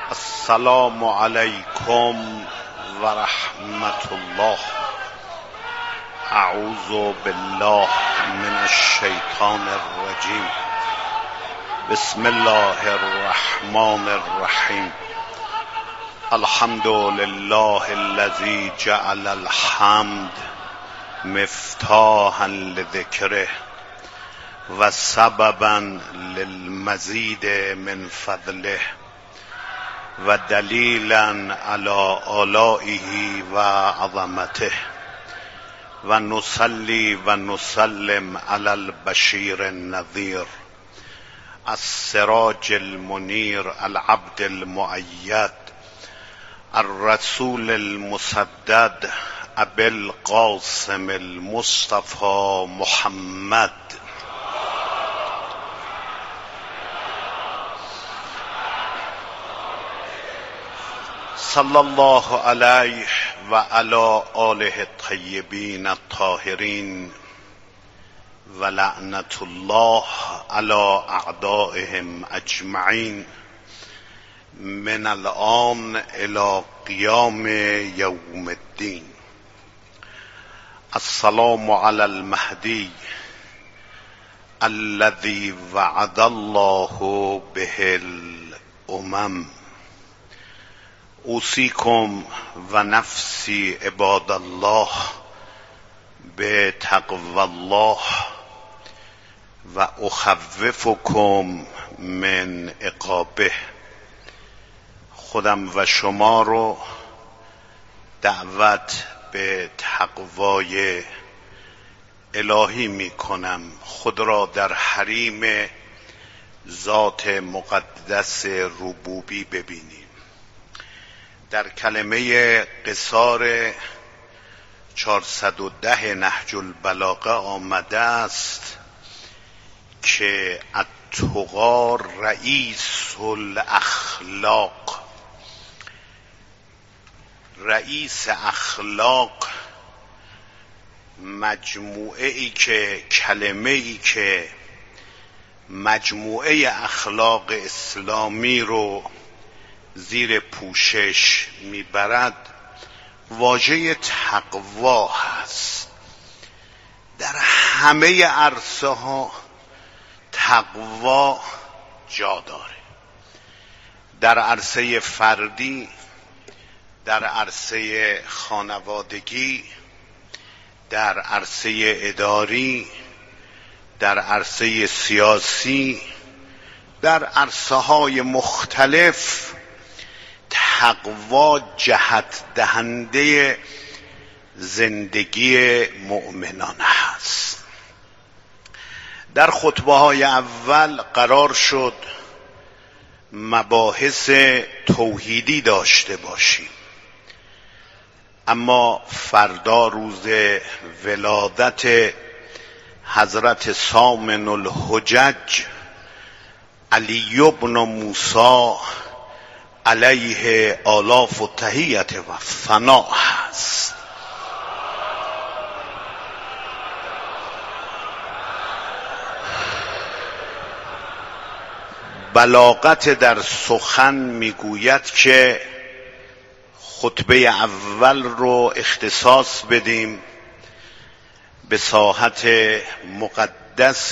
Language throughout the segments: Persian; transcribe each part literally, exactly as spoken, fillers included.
السلام علیکم و رحمت الله. اعوذ بالله من الشیطان الرجیم. بسم الله الرحمن الرحیم. الحمد لله الذي جعل الحمد مفتاحا لذکره و سببا للمزید من فضله و دلیلا علی آلائه و عظمته و نصلی و نسلم علی البشیر النذیر السراج المنیر العبد المؤید الرسول المسدد ابی القاسم المصطفى محمد صلی الله علیه و علی آله الطیبین الطاهرین و لعنت الله علی اعدائهم اجمعین من الآن الی قیام یوم الدین. السلام علی المهدی الذی وعد الله به الامم. اوصیکم و نفسی عباد الله به تقوی الله و اخوفکم من عقابه. خودم و شما رو دعوت به تقوای الهی می کنم. خود را در حریم ذات مقدس ربوبی ببینیم. در کلمه قصار چهارصد و ده نهج البلاغه آمده است که التقی رئیس الاخلاق. رئیس اخلاق مجموعه ای که کلمه ای که مجموعه اخلاق اسلامی رو زیر پوشش میبرد واژه تقوا هست. در همه عرصه ها تقوا جا داره. در عرصه فردی، در عرصه خانوادگی، در عرصه اداری، در عرصه سیاسی، در عرصه های مختلف تقوا جهت دهنده زندگی مؤمنان هست. در خطبه های اول قرار شد مباحث توحیدی داشته باشیم، اما فردا روز ولادت حضرت سامن الحجج علی بن موسی علیه آلاف و تحیت و ثنا هست. بلاغت در سخن میگوید که خطبه اول رو اختصاص بدیم به ساحت مقدس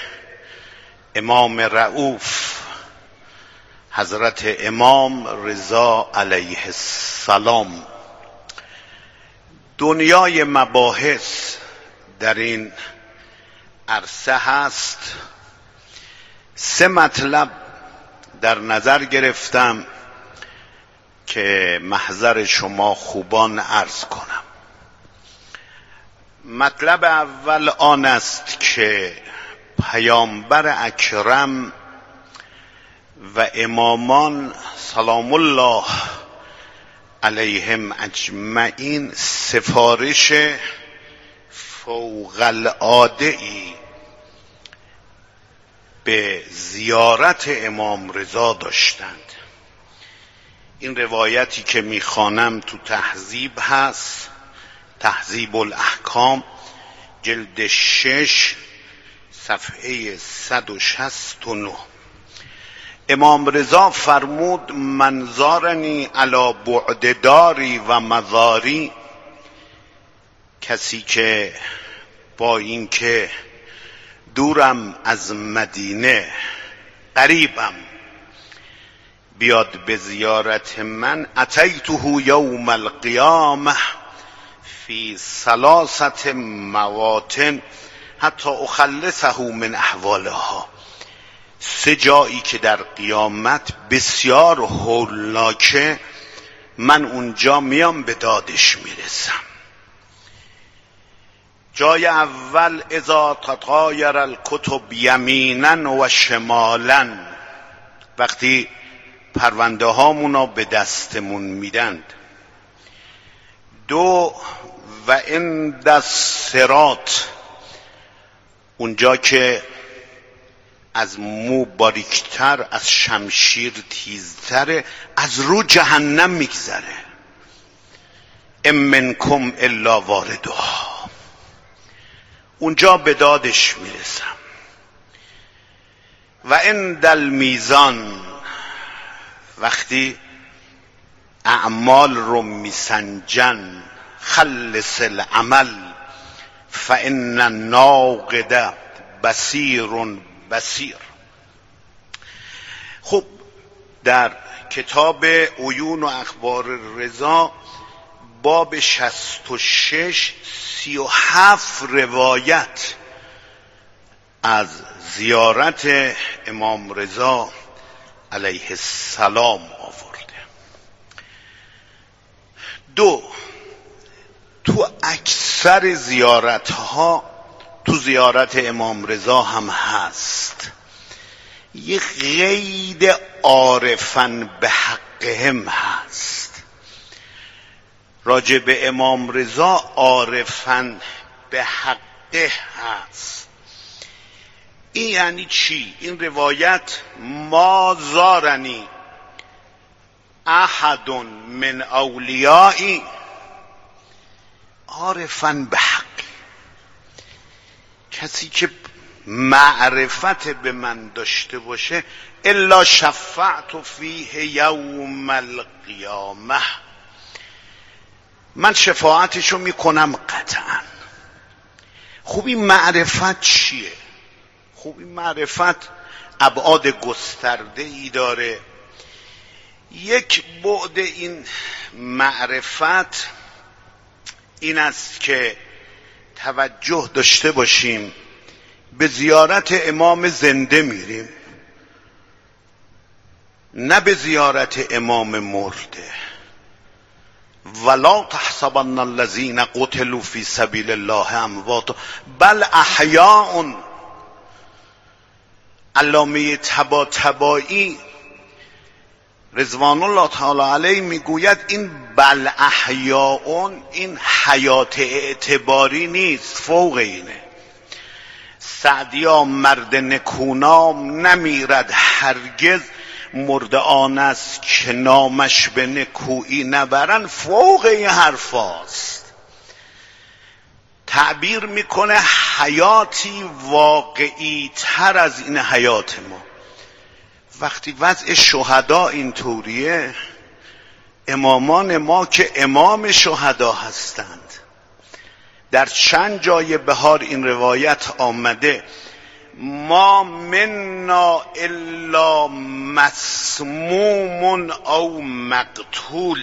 امام رؤوف حضرت امام رضا علیه السلام. دنیای مباحث در این عرصه هست. سه مطلب در نظر گرفتم که محضر شما خوبان عرض کنم. مطلب اول آن است که پیامبر اکرم و امامان سلام الله علیهم اجمعین سفارش فوق العاده‌ای به زیارت امام رضا داشتند. این روایتی که میخوانم تو تهذیب هست، تهذیب الاحکام جلد شش صفحه صد و شصت و نه. امام رضا فرمود من زارنی علی بعد داری و مزاری، کسی که با اینکه دورم از مدینه قریبم بیاد به زیارت من، اتیته یوم القیامه فی ثلاثه مواطن حتی اخلصه من احوالها، سه جایی که در قیامت بسیار هولناکه، من اونجا میام به دادش میرسم. جای اول اذا تطایر الکتب یمینا و شمالا، وقتی پرونده هامونو به دستمون میدند. دو و عند الصراط، اونجا که از مو باریکتر، از شمشیر تیزتر، از رو جهنم میگذره. ام منکم الا واردها، اونجا به دادش میرسم. و عند المیزان، وقتی اعمال رو میسنجن، خلص العمل فان الناقد بصیر بصیر. خب در کتاب عیون و اخبار رضا باب شصت و شش سی و هفت روایت از زیارت امام رضا علیه السلام آورده. دو، تو اکثر زیارت ها، تو زیارت امام رضا هم هست، یه قید عارفن به حقهم هست. راجع به امام رضا عارفن به حقه هست. این یعنی چی؟ این روایت ما زارنی احد من اولیایی عارفن به حق، کسی که معرفت به من داشته باشه، الا شفعت فیه یوم القیامه، من شفاعتشو میکنم قطعا. خوب این معرفت چیه؟ خوب این معرفت ابعاد گسترده ای داره. یک بعد این معرفت این است که توجه داشته باشیم به زیارت امام زنده میریم، نه به زیارت امام مرده. ولا تحسبن الذين قتلوا في سبيل الله اموات بل احیاء. علامه طباطبایی رضوان الله تعالی علیه میگوید این بل احیاء، این حیات اعتباری نیست، فوق اینه. سعدیا مرد نکونام نمیرد هرگز، مرد آن است که نامش به نکویی نبرن. فوق این حرفاست. تعبیر میکنه حیاتی واقعی تر از این حیات ما. وقتی وضع شهدا اینطوریه، امامان ما که امام شهدا هستند، در چند جای بهار این روایت آمده ما منا الا مسموم او مقتول،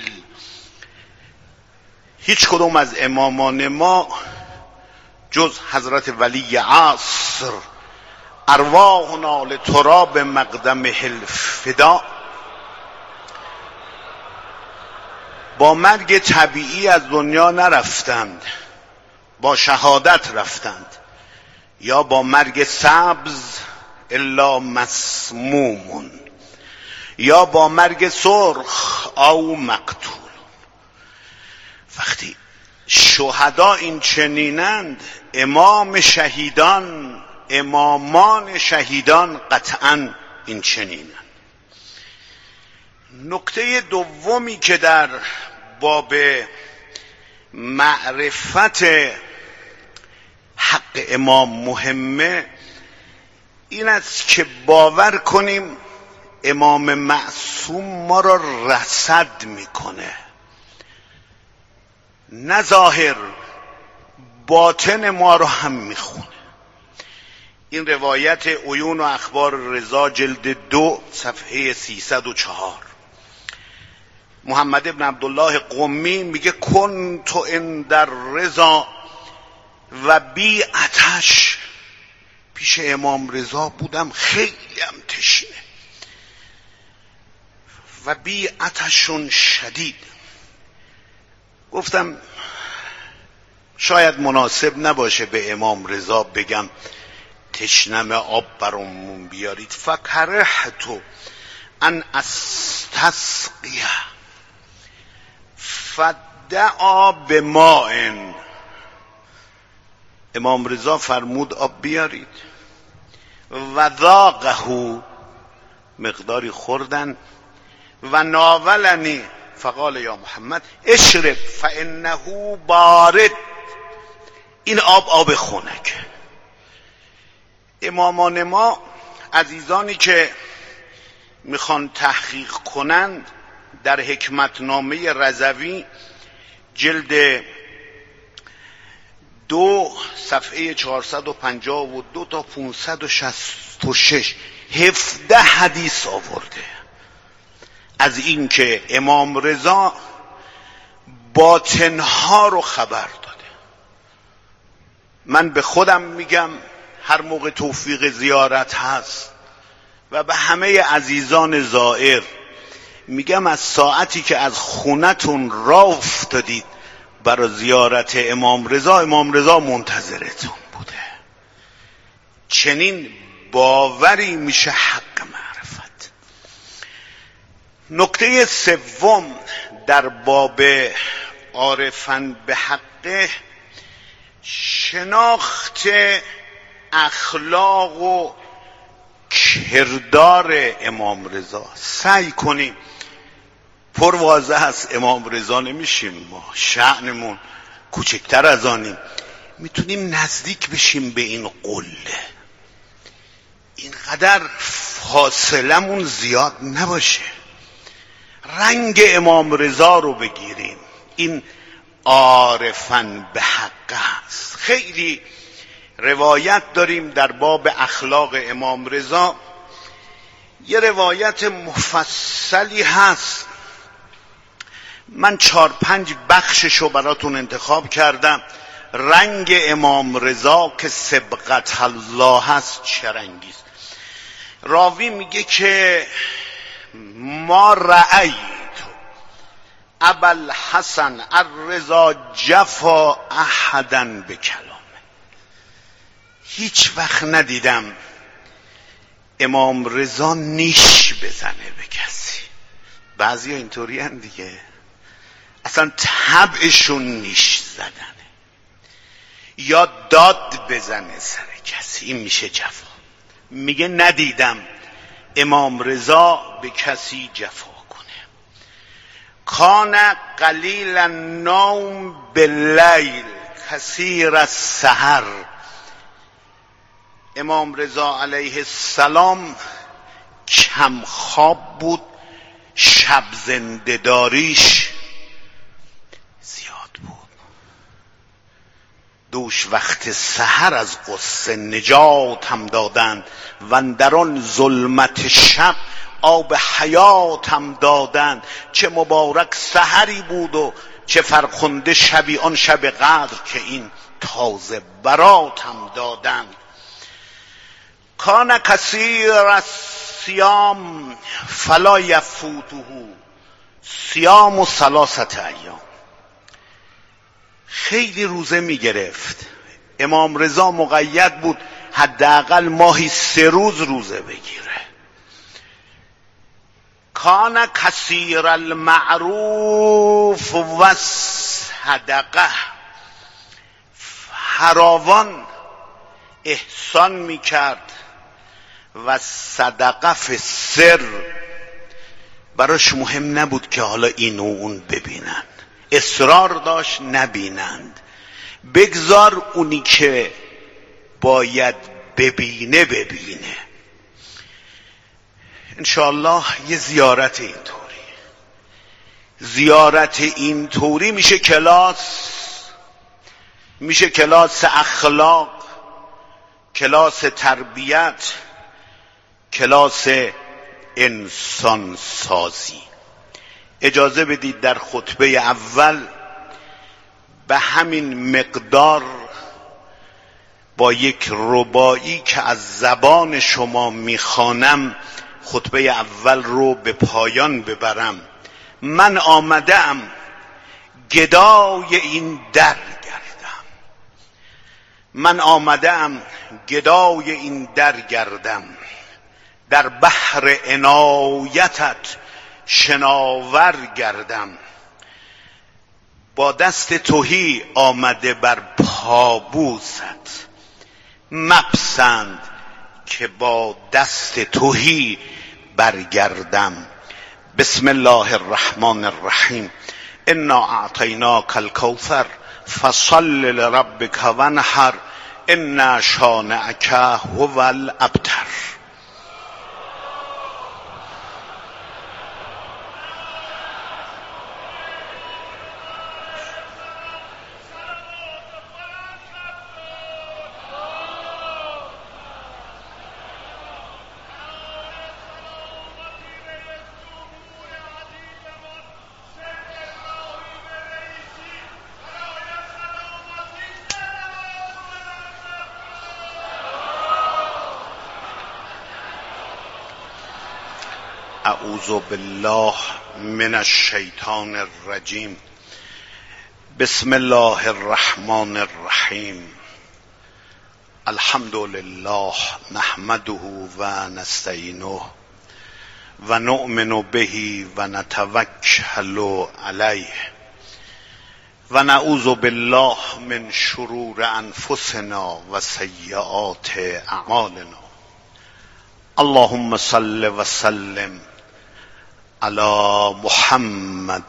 هیچ کدوم از امامان ما جز حضرت ولی عصر ارواحنا لتراب مقدمه الفدا با مرگ طبیعی از دنیا نرفتند، با شهادت رفتند، یا با مرگ سبز الا مسمومون، یا با مرگ سرخ او مقتول. وقتی شهدا این چنینند، امام شهیدان، امامان شهیدان قطعا این چنینند. نکته دومی که در باب معرفت حق امام مهمه این است که باور کنیم امام معصوم ما را رصد میکنه، نه ظاهر، باطن ما رو هم میخونه. این روایت عیون و اخبار رضا جلد دو صفحه سیصد و چهار. محمد ابن عبدالله قمی میگه کنت عند رضا و بی آتش، پیش امام رضا بودم خیلی هم تشنه، و بی آتشون شدید. گفتم شاید مناسب نباشه به امام رضا بگم تشنم آب برامون بیارید. فکرهت ان استسقیه فدعا بماء، امام رضا فرمود آب بیارید و ذاقه، مقداری خوردن، و ناولنی فقال یا محمد اشرب فانه بارد، این آب آب خنک. امامان ما، عزیزانی که میخوان تحقیق کنن، در حکمتنامه رضوی جلد دو صفحه چهارصد و پنجاه و دو تا پانصد و شصت و شش هفده حدیث آورده از این که امام رضا باطنها رو خبر داده. من به خودم میگم هر موقع توفیق زیارت هست و به همه عزیزان زائر میگم از ساعتی که از خونتون راه افتادید برای زیارت امام رضا، امام رضا منتظرتون بوده. چنین باوری میشه حق معرفت. نکته سوم در باب عارفن به حقه، شناخت اخلاق و کردار امام رضا. سعی کنیم، پر واضح هست امام رضا نمیشیم ما، شأنمون کوچکتر از آنیم، میتونیم نزدیک بشیم به این قله، اینقدر فاصلمون زیاد نباشه، رنگ امام رضا رو بگیریم. این عارفن به حق هست. خیلی روایت داریم در باب اخلاق امام رضا. یه روایت مفصلی هست، من چار پنج بخششو براتون انتخاب کردم. رنگ امام رضا که سبقت الله هست چه رنگی است. راوی میگه که ما رأیت ابوالحسن الرضا جفا احدا به کلامه، هیچ وقت ندیدم امام رضا نیش بزنه به کسی. بعضی ها اینطوری هن دیگه، اصلا طبعشون نیش زدنه یا داد بزنه سر کسی، این میشه جفا. میگه ندیدم امام رضا به کسی جفا کنه. کان قلیل النوم باللیل کثیر السحر، امام رضا علیه السلام کم خواب بود، شب زنده داریش زیاد بود. دوش وقت سحر از غصه نجات هم دادند و اندران ظلمت شب آب حیات هم دادند. چه مبارک سحری بود و چه فرخنده شبی آن شب قدر که این تازه برات هم دادند. کان کثیر الصیام فلا یفوته صیام و ثلاثه ایام، خیلی روزه می گرفت. امام رضا مقید بود حداقل ماهی سه روز روزه بگیره. کان کثیر المعروف و صدقه، فراوان احسان می کرد و صدقه فی سر، براش مهم نبود که حالا این و اون ببینن، اصرار داشت نبینند، بگذار اونی که باید ببینه ببینه. انشاءالله یه زیارت اینطوری زیارت اینطوری میشه کلاس میشه کلاس اخلاق، کلاس تربیت، کلاس انسان سازی. اجازه بدید در خطبه اول به همین مقدار با یک رباعی که از زبان شما میخوانم خطبه اول رو به پایان ببرم. من آمدم گدای این در گردم، من آمدم گدای این در گردم، در بحر عنایتت شناور گردم. با دست تهی آمده بر پابوست، مپسند که با دست تهی برگردم. بسم الله الرحمن الرحیم. انا اعطیناک الکوثر فصل لربک وانحر ان شانئک هو الابتر. اعوذ بالله من الشیطان الرجیم. بسم الله الرحمن الرحیم. الحمد لله نحمده و نستعینه و نؤمن به و نتوکل علیه و نعوذ بالله من شرور انفسنا و سیئات اعمالنا. اللهم صل و سلم علی محمد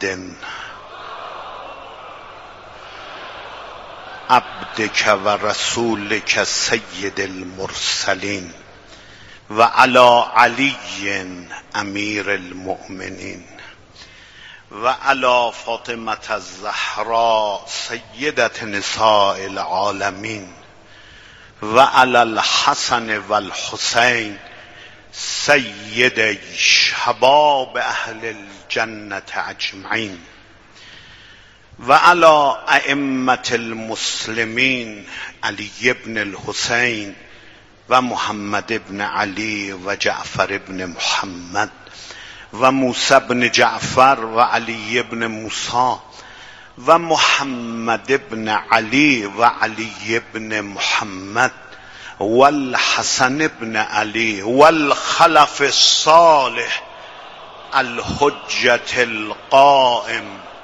عبدک و رسولک سید المرسلین و علی علی امیر المؤمنین و علی فاطمة الزهراء سیدة نساء العالمین و علی الحسن و الحسین سید شباب اهل الجنة اجمعین و علی ائمة المسلمین علی ابن الحسین و محمد ابن علی و جعفر ابن محمد و موسی ابن جعفر و علی ابن موسی و محمد ابن علی و علی ابن محمد والحسن ابن علی والخلف الصالح الحجة القائم.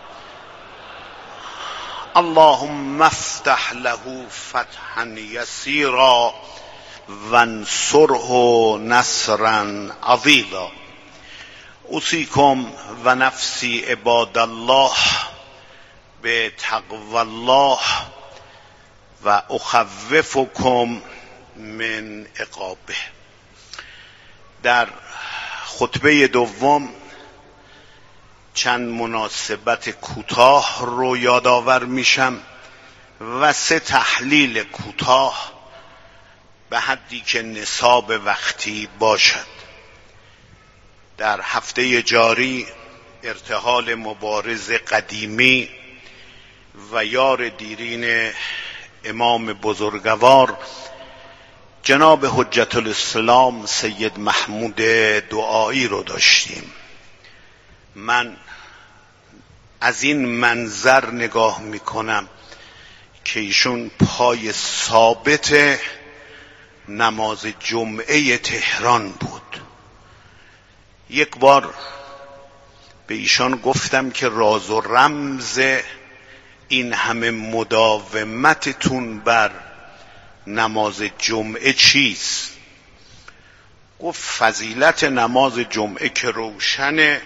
اللهم افتح له فتحا یسیرا وانصره نصرا عضیدا. اوصیکم و نفسی عباد الله به تقوی الله و اخوفکم من عقابه. در خطبه دوم چند مناسبت کوتاه رو یادآور میشم و سه تحلیل کوتاه به حدی که نصاب وقتی باشد. در هفته جاری ارتحال مبارز قدیمی و یار دیرین امام بزرگوار جناب حجت الاسلام سید محمود دعایی رو داشتیم. من از این منظر نگاه میکنم که ایشون پای ثابت نماز جمعه تهران بود. یک بار به ایشان گفتم که راز و رمز این همه مداومتتون بر نماز جمعه چیست؟ گفت فضیلت نماز جمعه که روشنه،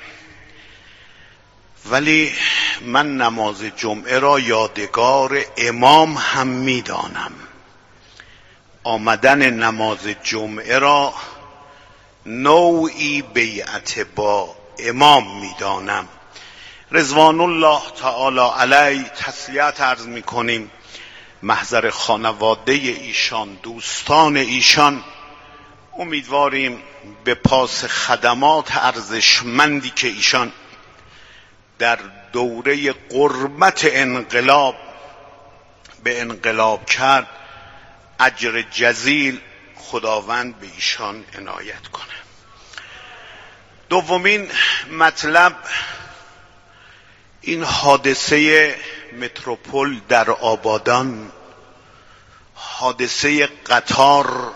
ولی من نماز جمعه را یادگار امام هم میدانم. آمدن نماز جمعه را نوعی بیعت با امام میدانم. رضوان الله تعالی علیه تسلیت عرض میکنیم محضر خانواده ایشان، دوستان ایشان. امیدواریم به پاس خدمات ارزشمندی که ایشان در دوره قربت انقلاب به انقلاب کرد اجر جزیل خداوند به ایشان عنایت کنه. دومین مطلب این حادثه متروپول در آبادان، حادثه قطار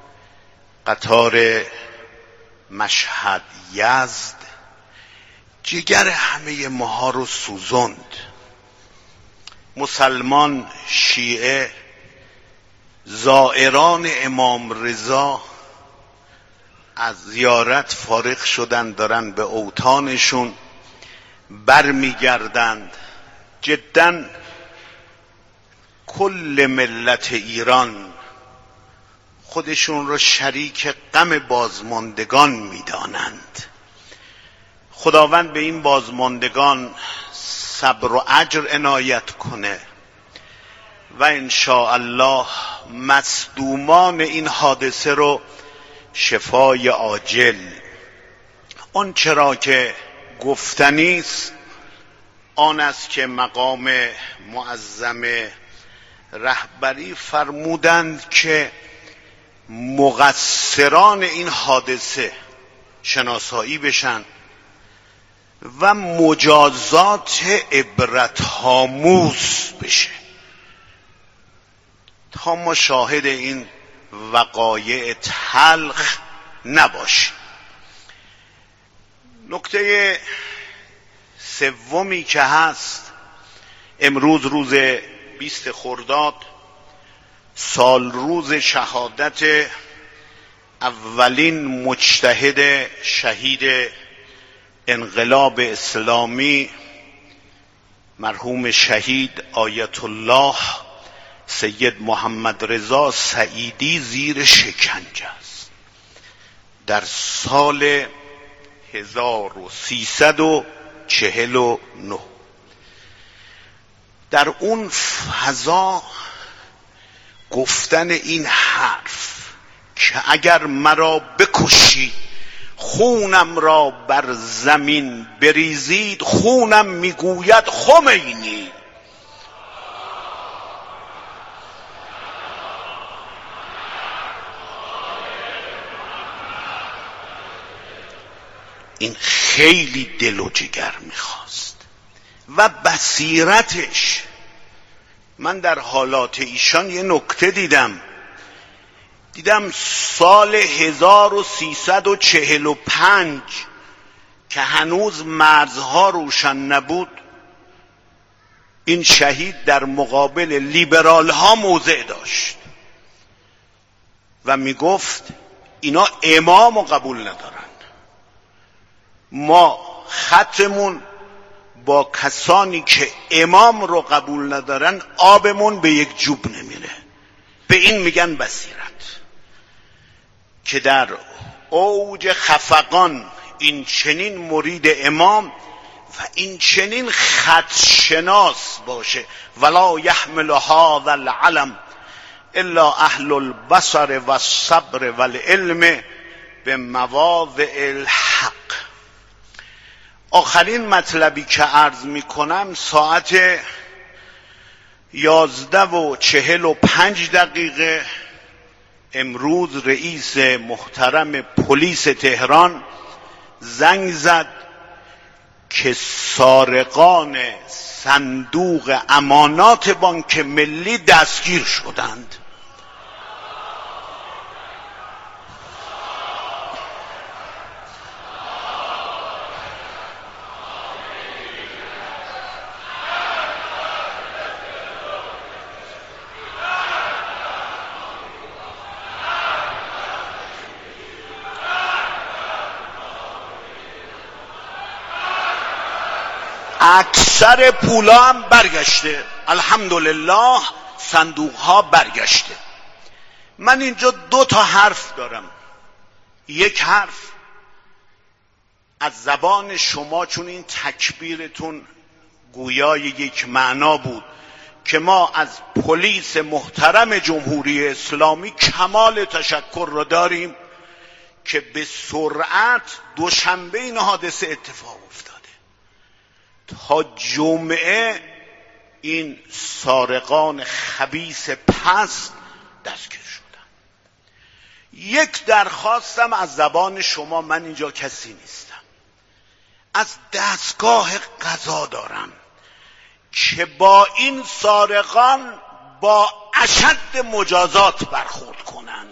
قطار مشهد یزد جگر همه ماها رو سوزند. مسلمان، شیعه، زائران امام رضا از زیارت فارغ شدن، دارن به اوطانشون برمیگردند. جدا کل ملت ایران خودشون رو شریک غم بازماندگان میدانند. خداوند به این بازماندگان صبر و اجر عنایت کنه و انشاءالله مصدومان این حادثه رو شفای عاجل. اون چرا که گفتنی است آن است که مقام معظم رهبری فرمودند که مقصران این حادثه شناسایی بشن و مجازات عبرت‌آموز بشه تا ما شاهد این وقایع تلخ نباشیم. نکته سومی که هست، امروز روز بیست خرداد سال روز شهادت اولین مجتهد شهید انقلاب اسلامی مرحوم شهید آیت الله سید محمد رضا سعیدی زیر شکنجه است. در سال هزار و سیصد و چهل و نه در اون فضا گفتن این حرف که اگر مرا بکشید خونم را بر زمین بریزید، خونم میگوید خمینی. این خیلی دل و جگر میخواست و بصیرتش. من در حالات ایشان یه نکته دیدم دیدم سال هزار و سیصد و چهل و پنج که هنوز مرزها روشن نبود، این شهید در مقابل لیبرال ها موضع داشت و میگفت اینا امام رو قبول ندارن، ما خطمون با کسانی که امام رو قبول ندارن آبمون به یک جوب نمیره. به این میگن بصیرت. که در اوج خفقان این چنین مرید امام و این چنین خطشناس باشه. ولا یحمل هذا العلم الا اهل البصر و الصبر و العلم به مواضع الحق. آخرین مطلبی که عرض می کنم، ساعت یازده و چهل و پنج دقیقه امروز رئیس محترم پلیس تهران زنگ زد که سارقان صندوق امانات بانک ملی دستگیر شدند. اکثر پولا هم برگشته، الحمدلله صندوق ها برگشته. من اینجا دو تا حرف دارم. یک حرف از زبان شما، چون این تکبیرتون گویای یک معنا بود که ما از پلیس محترم جمهوری اسلامی کمال تشکر را داریم که به سرعت دوشنبه این حادثه اتفاق افتاده. تا جمعه این سارقان خبیث پست دستگیر شدن. یک درخواستم از زبان شما، من اینجا کسی نیستم، از دستگاه قضا دارم که با این سارقان با اشد مجازات برخورد کنند.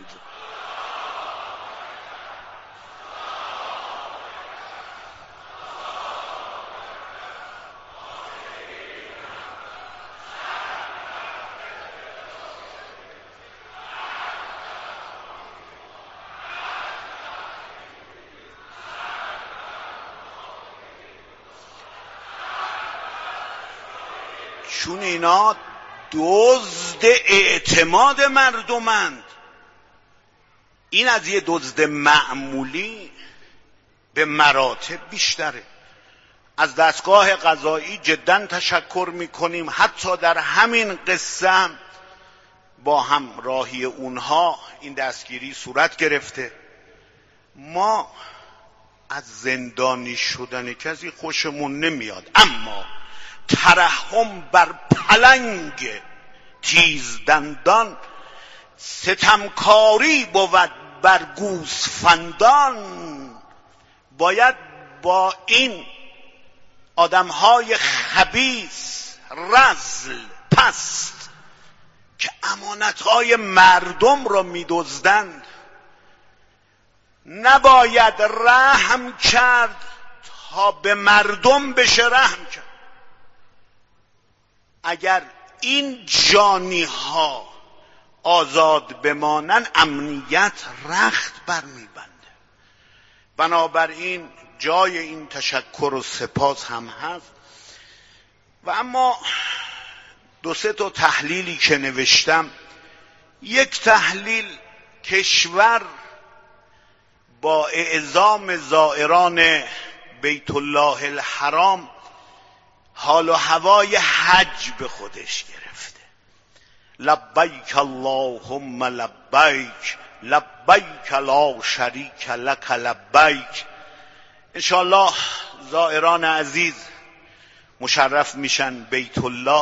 چون اینا دزد اعتماد مردمند. این از یه دزد معمولی به مراتب بیشتره. از دستگاه قضایی جدا تشکر میکنیم. حتی در همین قصه هم با همراهی اونها این دستگیری صورت گرفته. ما از زندانی شدن کسی خوشمون نمیاد، اما ترحم بر پلنگ تیزدندان، ستمکاری بود بر گوسفندان. باید با این آدمهای خبیث، رذل، پست که امانتهای مردم را می‌دزدند، نباید رحم کرد تا به مردم بشه رحم کرد. اگر این جانی ها آزاد بمانن، امنیت رخت برمیبنده. بنابراین جای این تشکر و سپاس هم هست. و اما دو سه تا تحلیلی که نوشتم، یک تحلیل کشور با اعزام زائران بیت الله الحرام حال و هوای حج به خودش گرفته. لبیک اللهم لبیک لبیک لا شریک لک لبیک. انشاءالله زائران عزیز مشرف میشن بیت الله.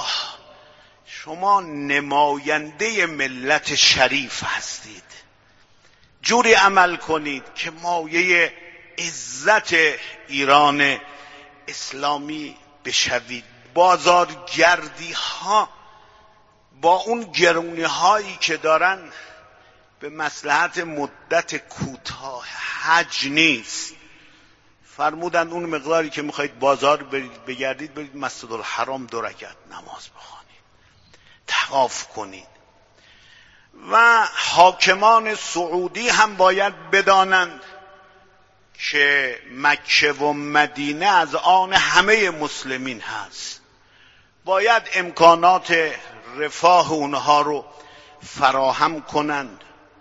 شما نماینده ملت شریف هستید. جوری عمل کنید که مایه عزت ایران اسلامی بشوید. بازارگردی ها با اون گرونی هایی که دارن به مصلحت مدت کوتاه حج نیست. فرمودند اون مقداری که میخواید بازار بگردید، برید مسجد الحرام دو رکعت نماز بخوانید، طواف کنید. و حاکمان سعودی هم باید بدانند که مکه و مدینه از آن همه مسلمین هست. باید امکانات رفاه اونها رو فراهم کنند.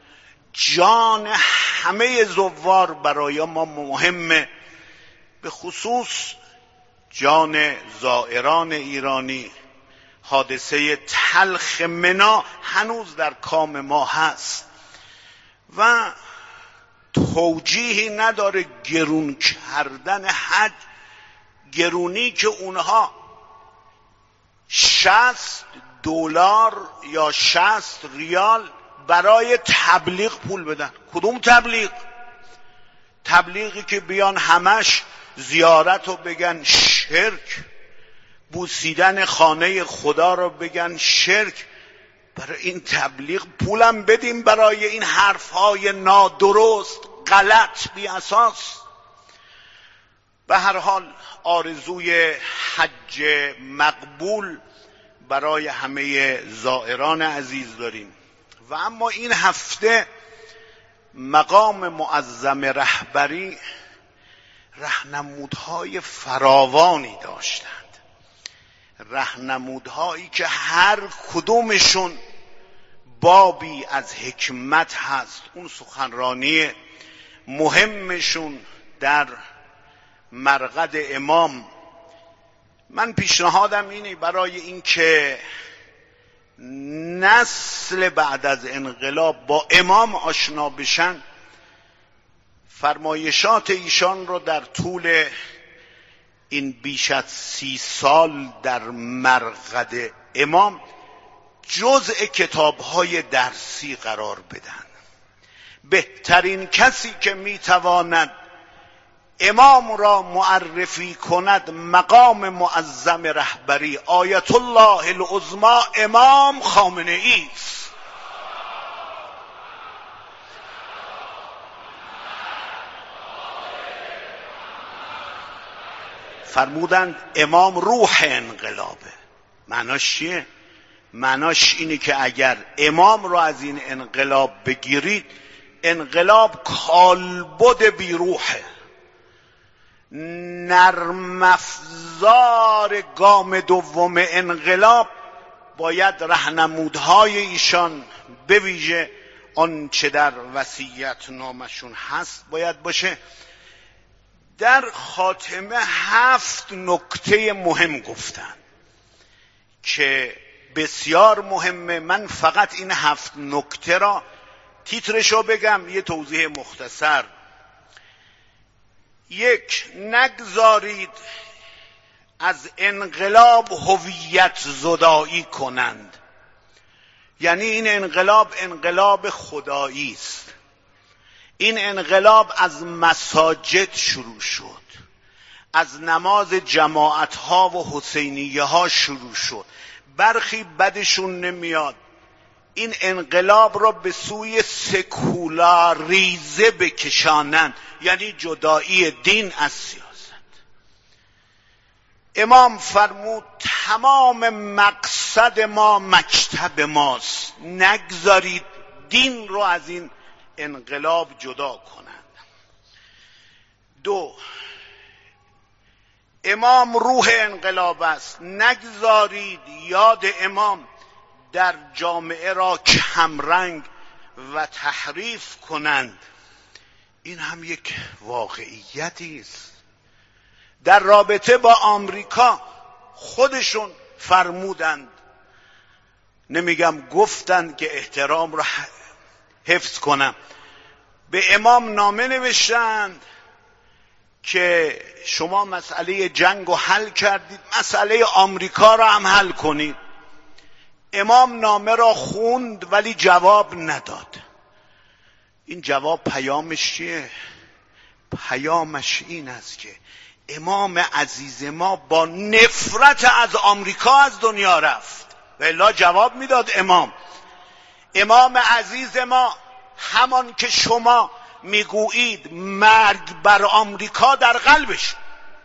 جان همه زوار برای ما مهمه، به خصوص جان زائران ایرانی. حادثه تلخ منا هنوز در کام ما هست و توجیهی نداره گرون کردن حج. گرونی که اونها شصت دلار یا شصت ریال برای تبلیغ پول بدن. کدوم تبلیغ؟ تبلیغی که بیان همش زیارت رو بگن شرک، بوسیدن خانه خدا رو بگن شرک. برای این تبلیغ پولم بدیم برای این حرفهای نادرست، غلط، بی اساس. به هر حال آرزوی حج مقبول برای همه زائران عزیز داریم. و اما این هفته مقام معظم رهبری راهنمودهای فراوانی داشتند. راهنمودهایی که هر کدومشون بابی از حکمت هست. اون سخنرانی مهمشون در مرقد امام. من پیشنهادم اینه برای اینکه نسل بعد از انقلاب با امام آشنا بشن، فرمایشات ایشان رو در طول این بیش از سی سال در مرقد امام جزء کتاب‌های درسی قرار بدن. بهترین کسی که میتواند امام را معرفی کند مقام معظم رهبری آیت الله العظمی امام خامنه ای است. فرمودند امام روح انقلابه. معناش چیه؟ معناش اینه که اگر امام را از این انقلاب بگیرید، انقلاب کالبد بیروحه، نرم افزار گام دوم انقلاب باید راهنمودهای ایشان به ویژه آن چه در وصیت نامشون هست باید باشه. در خاتمه هفت نکته مهم گفتن که بسیار مهمه. من فقط این هفت نکته را تیترشو بگم، یه توضیح مختصر. یک، نگذارید از انقلاب هویت زدایی کنند. یعنی این انقلاب انقلاب خدایی است. این انقلاب از مساجد شروع شد، از نماز جماعت ها و حسینیه ها شروع شد. برخی بدشون نمیاد این انقلاب را به سوی سکولاریزه بکشانند، یعنی جدایی دین از سیاست. امام فرمود تمام مقصد ما مکتب ماست، نگذارید دین رو از این انقلاب جدا کنند. دو، امام روح انقلاب است، نگذارید یاد امام در جامعه را کمرنگ و تحریف کنند. این هم یک واقعیتی است. در رابطه با آمریکا خودشون فرمودند، نمیگم گفتند که احترام را حفظ کنم، به امام نامه نوشتند که شما مسئله جنگ رو حل کردید، مسئله آمریکا را هم حل کنید. امام نامه را خوند ولی جواب نداد. این جواب پیامش چیه؟ پیامش این است که امام عزیز ما با نفرت از آمریکا از دنیا رفت. و الا جواب میداد امام. امام عزیز ما همان که شما میگویید مرگ بر آمریکا در قلبش.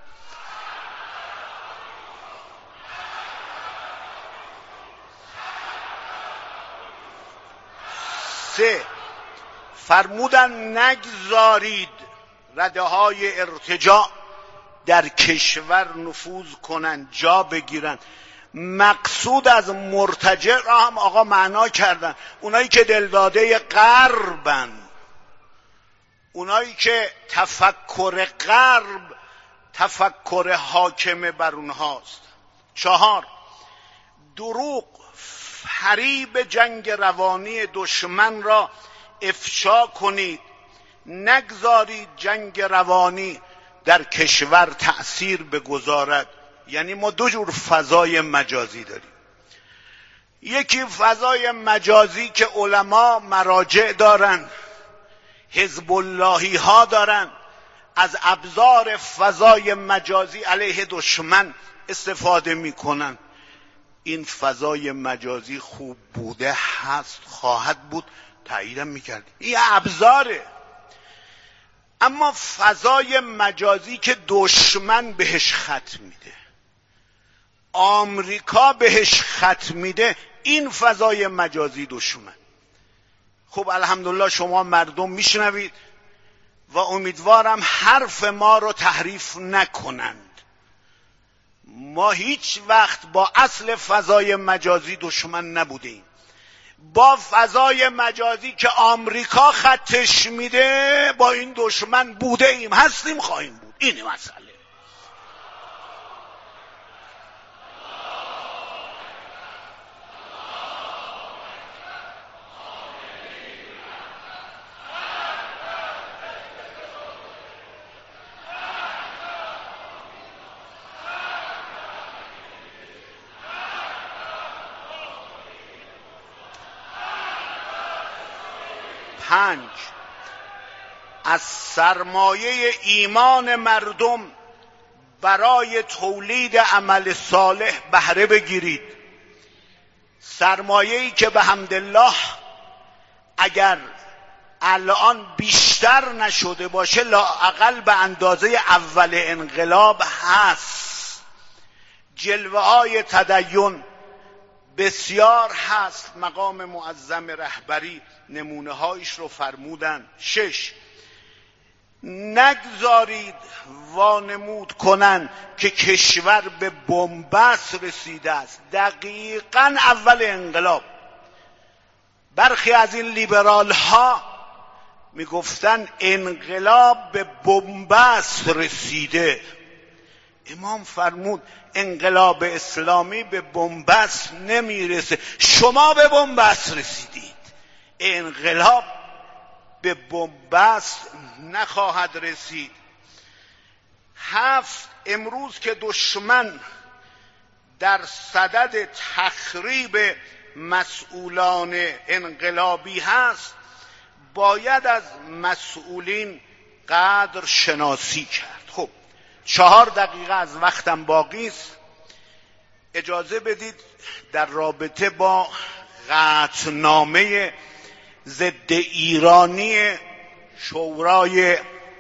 سه، فرمودن نگذارید رده های ارتجاع در کشور نفوذ کنند، جا بگیرند. مقصود از مرتجع را هم آقا معنا کردن، اونایی که دلداده غربن، اونایی که تفکر غرب تفکر حاکم بر اونهاست. چهار، دروغ فریب جنگ روانی دشمن را افشا کنید، نگذارید جنگ روانی در کشور تأثیر بگذارد. یعنی ما دو جور فضای مجازی داریم. یکی فضای مجازی که علما مراجع دارن، حزب اللهی ها دارن، از ابزار فضای مجازی علیه دشمن استفاده میکنن. این فضای مجازی خوب بوده، هست، خواهد بود، تاییدم میکرد، این ابزاره. اما فضای مجازی که دشمن بهش خط میده، آمریکا بهش خط میده، این فضای مجازی دشمن. خب الحمدلله شما مردم میشنوید و امیدوارم حرف ما رو تحریف نکنند. ما هیچ وقت با اصل فضای مجازی دشمن نبودیم. با فضای مجازی که آمریکا خطش میده با این دشمن بوده ایم، هستیم، خواهیم بود. این مسئله. پنج، از سرمایه ایمان مردم برای تولید عمل صالح بهره بگیرید. سرمایه‌ای که به حمدالله اگر الان بیشتر نشده باشه لااقل به اندازه اول انقلاب هست. جلوه های تدین بسیار هست، مقام معظم رهبری نمونه هایش رو فرمودن. شش، نگذارید وانمود کنن که کشور به بنبست رسیده است. دقیقاً اول انقلاب برخی از این لیبرال ها میگفتن انقلاب به بنبست رسیده. امام فرمود انقلاب اسلامی به بنبست نمیرسه، شما به بنبست رسیدید. انقلاب به بنبست نخواهد رسید. هفت، امروز که دشمن در صدد تخریب مسئولان انقلابی هست باید از مسئولین قدر شناسی کرد. خب چهار دقیقه از وقتم باقی است، اجازه بدید در رابطه با قطعنامه ضد ایرانی شورای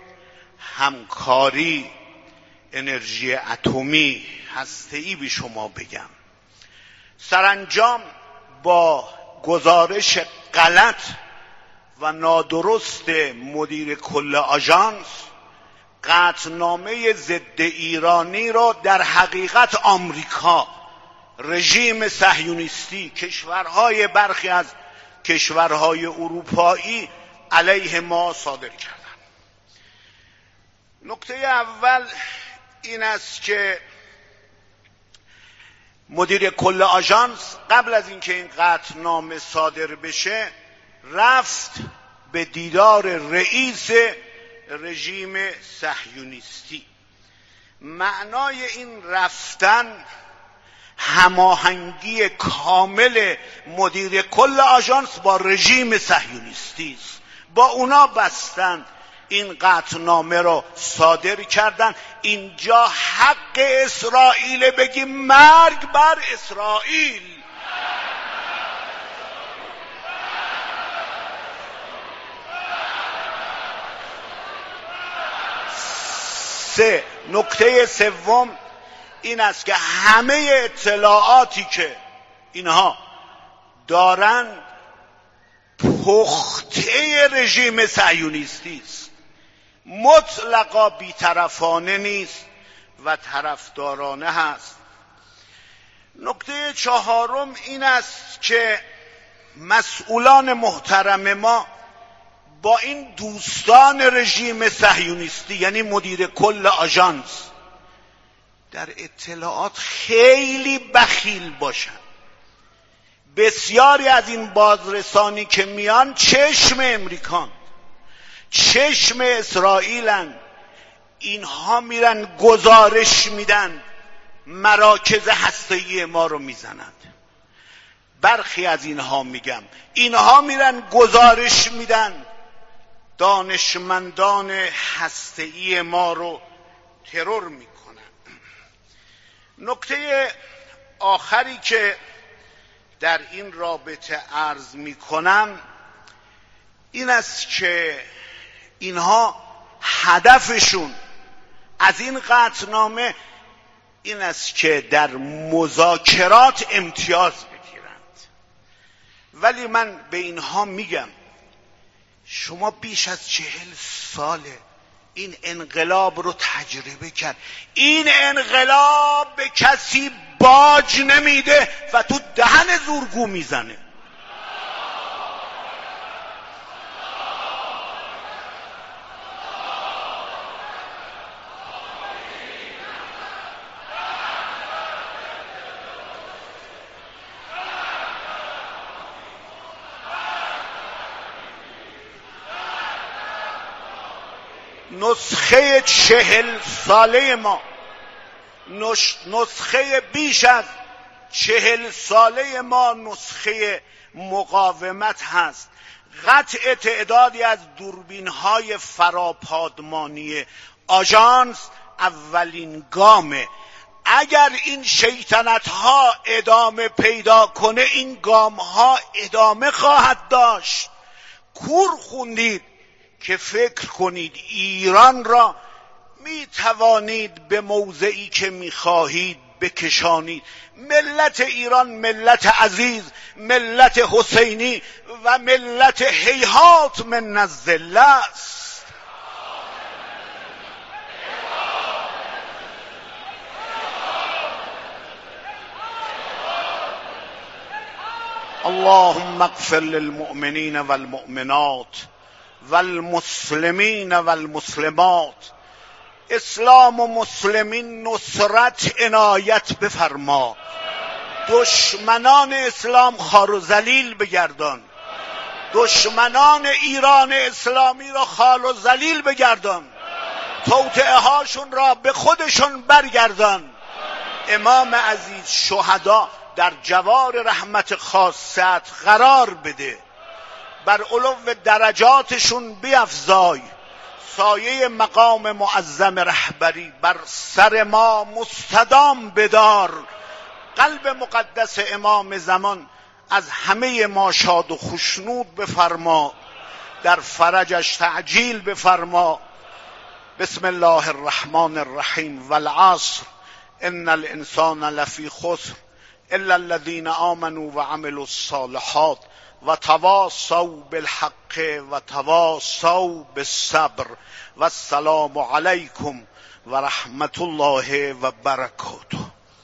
همکاری انرژی اتمی هسته‌ای به شما بگم. سرانجام با گزارش غلط و نادرست مدیر کل آژانس قطعنامه ضد ایرانی را در حقیقت آمریکا، رژیم صهیونیستی، کشورهای برخی از کشورهای اروپایی علیه ما صادر کردند. نکته اول این است که مدیر کل آژانس قبل از اینکه این قطعنامه صادر بشه رفت به دیدار رئیس رژیم صهیونیستی. معنای این رفتن هماهنگی کامل مدیر کل آژانس با رژیم صهیونیستی است. با اونا بستن این قطعنامه را صادر کردن. اینجا حق اسرائیل بگیم مرگ بر اسرائیل. سه، نکته سوم این است که همه اطلاعاتی که اینها دارن پخته رژیم صهیونیستی است، مطلقا بیطرفانه نیست و طرفدارانه هست. نکته چهارم این است که مسئولان محترم ما با این دوستان رژیم صهیونیستی یعنی مدیر کل آژانس در اطلاعات خیلی بخیل باشن. بسیاری از این بازرسانی که میان چشم امریکان، چشم اسرائیلن. اینها میرن گزارش میدن، مراکز هسته‌ای ما رو میزنند. برخی از اینها میگم اینها میرن گزارش میدن، دانشمندان هسته‌ای ما رو ترور میکنن. نکته آخری که در این رابطه عرض میکنم این است که اینها هدفشون از این قطعنامه این است که در مذاکرات امتیاز بگیرند. ولی من به اینها میگم شما بیش از چهل ساله این انقلاب رو تجربه کرد. این انقلاب به کسی باج نمیده و تو دهن زورگو میزنه. نسخه چهل ساله ما، نسخه بیش از چهل ساله ما نسخه مقاومت هست. قطع تعدادی از دوربین های فراپادمانی آژانس اولین گامه. اگر این شیطنت ها ادامه پیدا کنه این گام ها ادامه خواهد داشت. کور خوندید که فکر کنید ایران را می توانید به موضعی که می خواهید بکشانید. ملت ایران ملت عزیز، ملت حسینی و ملت هیهات من الذله است. اللهم اغفر للمؤمنین والمؤمنات والمسلمین والمسلمات. اسلام و مسلمین نصرت عنایت بفرما. دشمنان اسلام خار و ذلیل بگردان. دشمنان ایران اسلامی را خار و ذلیل بگردان. توطئه هاشون را به خودشون برگردان. امام عزیز شهدا در جوار رحمت خاصت قرار بده. بر علو درجاتشون بیفزای. سایه مقام معظم رهبری بر سر ما مستدام بدار. قلب مقدس امام زمان از همه ما شاد و خشنود بفرما. در فرجش تعجیل بفرما. بسم الله الرحمن الرحیم. والعصر ان الانسان لفی خسر الا الذين آمنوا وعملوا الصالحات وتواصوا بالحق وتواصوا بالصبر والسلام علیکم و رحمت الله و برکاته.